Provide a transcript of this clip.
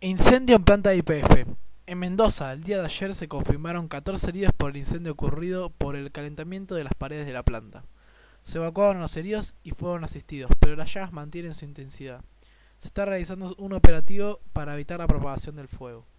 Incendio en planta de YPF. En Mendoza, el día de ayer se confirmaron 14 heridos por el incendio ocurrido por el calentamiento de las paredes de la planta. Se evacuaron los heridos y fueron asistidos, pero las llamas mantienen su intensidad. Se está realizando un operativo para evitar la propagación del fuego.